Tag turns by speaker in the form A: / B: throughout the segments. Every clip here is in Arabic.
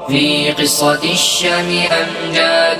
A: في قصة الشام أمجاد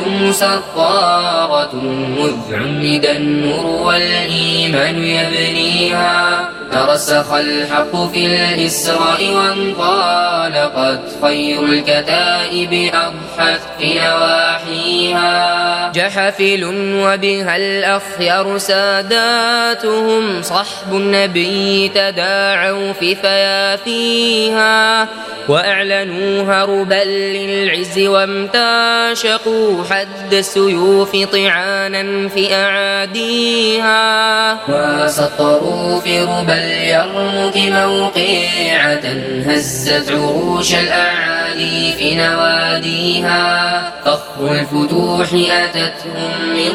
A: مسطرة مذ عمد النور والإيمان يبنيها. ترسخ الحق في الإسراء وانطلقت خير الكتائب أضحت في نواحيها. جحفل وبها الأخيار ساداتهم صحب النبي تداعوا في فيافيها. وأعلنوا هربا للعز وامتاشقوا حد السيوف طعانا في أعاديها. وسطروا في ربا اليرموك موقعة هزت عروش الأعالي في نواديها. فخر الفتوح أتتهم من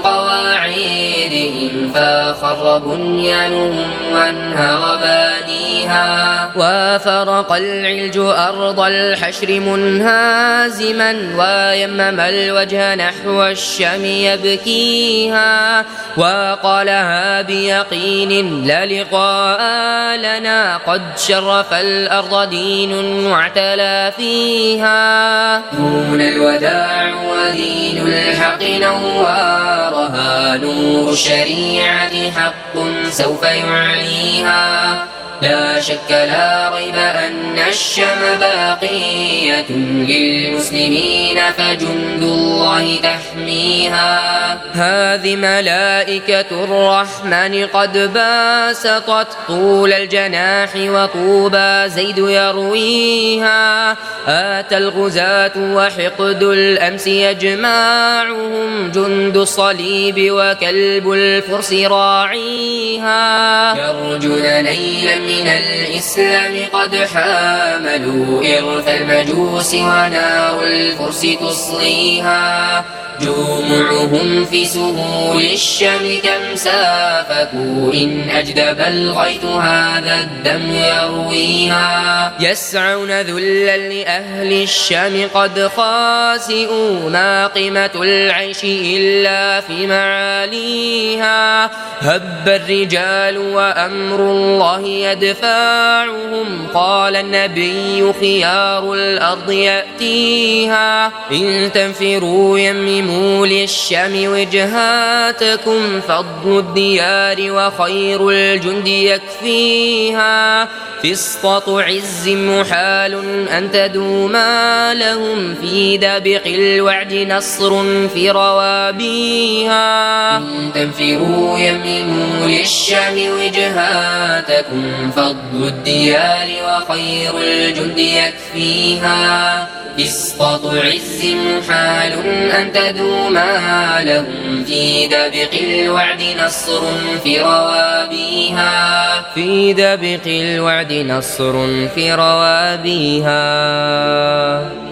A: قواعدهم فخر بنيانهم وانهار بانيها. وفرق العلج أرض الحشر منهازما ويمم الوجه نحو الشام يبكيها. وقالها بيقين لا لقاء لنا قد شرف الأرض دين واعتلى فيها. دون الوداع ودين الحق نوارها نور الشريعة حق سوف يعليها. لا شك لا ريب أن الشام باقية للمسلمين فجند الله تحميها. هذه ملائكة الرحمن قد باسطت طول الجناح وطوبى زيد يرويها. آتى الغزاة وحقد الأمس يجمعهم جند الصليب وكلب الفرس راعيها. يرجون نيلا من الإسلام قد حاملوا إرث المجوس ونار الفرس تصليها. جموعهم في سهول الشام كم سافكوا إن أجدب الغيث هذا الدم يرويها. يسعون ذلا لأهل الشام قد خاسئوا ما قيمة العيش إلا في معاليها. هب الرجال وأمر الله يدفعهم قال النبي خيار الأرض يأتيها. إن تنفروا يمموا للشام وجهاتكم فضل الديار وخير الجند يكفيها. فسطة عز محال أن تدوم لهم في دابق الوعد نصر في روابيها. إن تنفروا يمموا للشام وجهاتكم فضل الديار وخير الجند يكفيها. فسطة عز محال أن تدوم لهم في دابق الوعد نصر في روابيها. في دابق الوعد نصر في روابيها.